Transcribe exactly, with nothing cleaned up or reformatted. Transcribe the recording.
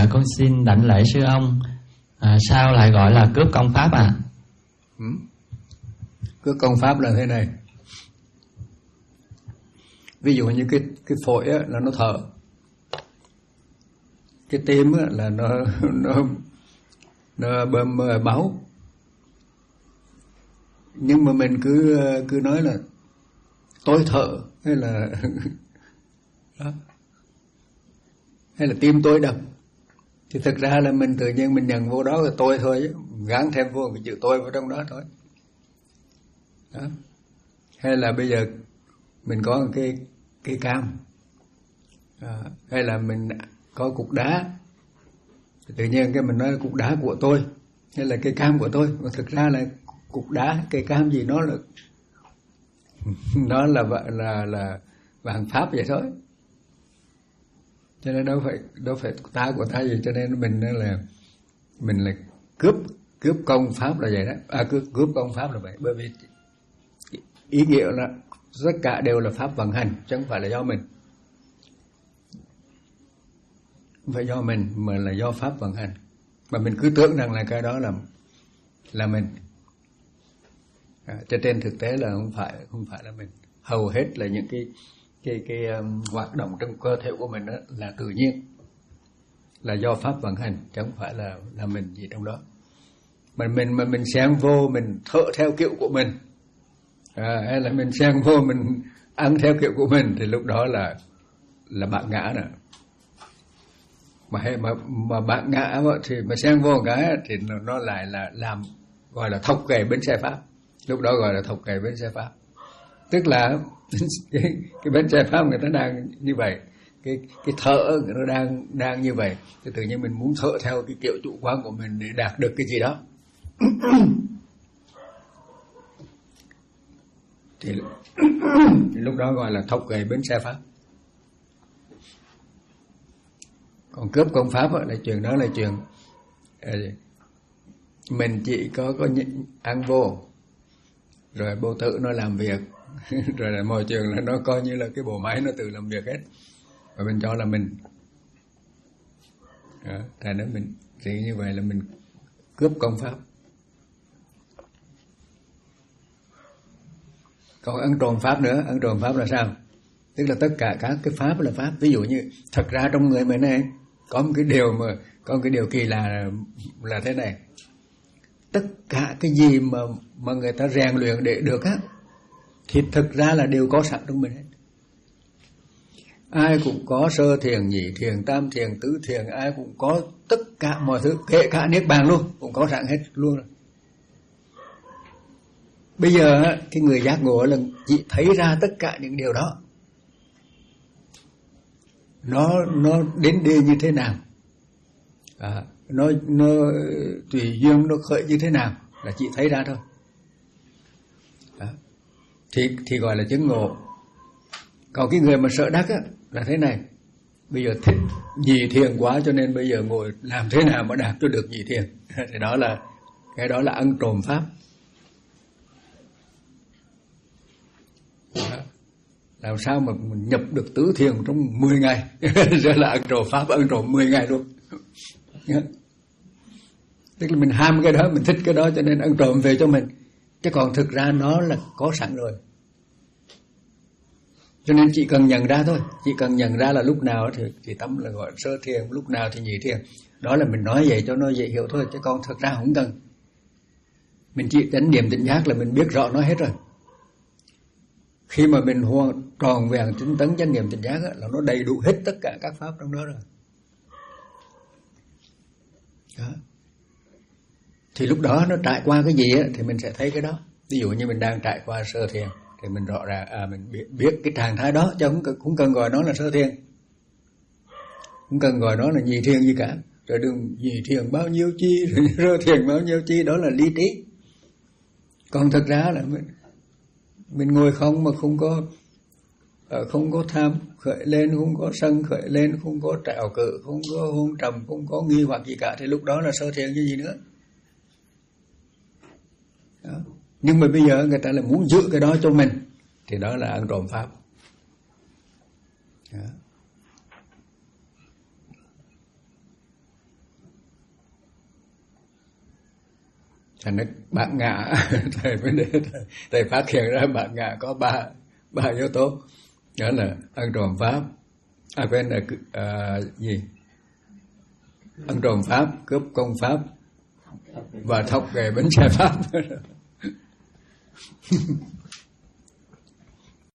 con xin đảnh lễ sư ông. À, sao lại gọi là cướp công pháp à? Ừ. Cướp công pháp là thế này. Ví dụ như cái cái phổi á, là nó thở, cái tim á, là nó nó nó bơm máu, nhưng mà mình cứ cứ nói là tôi thở hay là đó, hay là tim tôi đập, thì thực ra là mình tự nhiên mình nhận vô đó là tôi thôi, gán thêm vô cái chữ tôi vào trong đó thôi. Đó. Hay là bây giờ mình có cái cái cam, à, hay là mình có cục đá, tự nhiên cái mình nói cục đá của tôi hay là cây cam của tôi, mà thực ra là cục đá cây cam gì nó là nó là là là vạn pháp vậy thôi. Cho nên đâu phải đâu phải ta của ta gì, cho nên mình là mình là cướp cướp công pháp là vậy đó. À, cướp cướp công pháp là vậy, bởi vì ý nghĩa là tất cả đều là pháp vận hành, chứ không phải là do mình. Không phải do mình mà là do pháp vận hành. Mà mình cứ tưởng rằng là cái đó là là mình. À, cho trên thực tế là không phải không phải là mình. Hầu hết là những cái cái cái um, hoạt động trong cơ thể của mình đó là tự nhiên, là do pháp vận hành, chứ không phải là là mình gì trong đó. Mà mình mà mình xen vô, mình thở theo kiểu của mình, à, hay là mình xen vô mình ăn theo kiểu của mình, thì lúc đó là là bạn ngã nè. Mà hay mà mà bạn ngã thì mà xen vô cái thì nó, nó lại là làm gọi là thọc kè bến xe pháp. Lúc đó gọi là thọc kè bến xe pháp, tức là cái, cái bến xe pháp người ta đang như vậy, cái cái thở nó đang đang như vậy, thì tự nhiên mình muốn thở theo cái kiểu chủ quan của mình để đạt được cái gì đó. thì, thì lúc đó gọi là thọc kè bến xe pháp. Còn cướp công pháp là chuyện đó là chuyện mình chỉ có có ăn vô, rồi bộ tự nó làm việc, rồi là mọi chuyện là nó coi như là cái bộ máy nó tự làm việc hết, và mình cho là mình. Đó, thành ra mình thì như vậy là mình cướp công pháp. Còn ăn trộm pháp nữa, ăn trộm pháp là sao? Tức là tất cả các cái pháp là pháp. Ví dụ như thật ra trong người mình này có một cái điều mà có một cái điều kỳ lạ là, là thế này. Tất cả cái gì mà mà người ta rèn luyện để được á, thì thực ra là đều có sẵn trong mình hết. Ai cũng có sơ thiền, nhị thiền, tam thiền, tứ thiền, ai cũng có tất cả mọi thứ, kể cả niết bàn luôn, cũng có sẵn hết luôn rồi. Bây giờ cái người giác ngộ là chỉ thấy ra tất cả những điều đó, nó nó đến đi như thế nào, à, nó nó tùy duyên nó khởi như thế nào là chỉ thấy ra thôi. Đó. thì thì gọi là chứng ngộ. Còn cái người mà sợ đắc á là thế này, bây giờ thích nhị thiền quá cho nên bây giờ ngồi làm thế nào mà đạt cho được nhị thiền. Thì đó là cái đó là ăn trộm pháp. Đó. Làm sao mà mình nhập được tứ thiền trong mười ngày. Rồi là ăn trộm pháp, ăn trộm mười ngày luôn. Tức là mình ham cái đó, mình thích cái đó cho nên ăn trộm về cho mình, chứ còn thực ra nó là có sẵn rồi. Cho nên chỉ cần nhận ra thôi, chỉ cần nhận ra là lúc nào thì, thì tâm là gọi sơ thiền, lúc nào thì nhị thiền. Đó là mình nói vậy cho nó dễ hiểu thôi, chứ còn thực ra không cần. Mình chỉ chánh niệm tỉnh giác là mình biết rõ nó hết rồi. Khi mà mình hoàn tròn vẹn tinh tấn chánh niệm tỉnh giác là nó đầy đủ hết tất cả các pháp trong đó rồi. Đó. Thì lúc đó nó trải qua cái gì á, thì mình sẽ thấy cái đó. Ví dụ như mình đang trải qua sơ thiền thì mình rõ ràng à, mình biết, biết cái trạng thái đó, chứ không, không cần gọi nó là sơ thiền, không cần gọi nó là nhị thiền gì cả. Rồi đừng nhị thiền bao nhiêu chi, rồi sơ thiền bao nhiêu chi, đó là lý trí. Còn thực ra là mình, mình ngồi không mà không có không có tham khởi lên, không có sân khởi lên, không có trạo cự, không có hôn trầm, không có nghi hoặc gì cả, thì lúc đó là sơ thiền như gì nữa. Đó. Nhưng mà bây giờ người ta là muốn giữ cái đó cho mình, thì đó là ăn trộm pháp. Đó. thành nó bản ngã. Thầy mới để thầy, thầy phát hiện ra bản ngã có ba ba yếu tố, đó là ăn trộm pháp, à quên là à, gì ăn trộm pháp, cướp công pháp và thọc ghệ bánh xe pháp.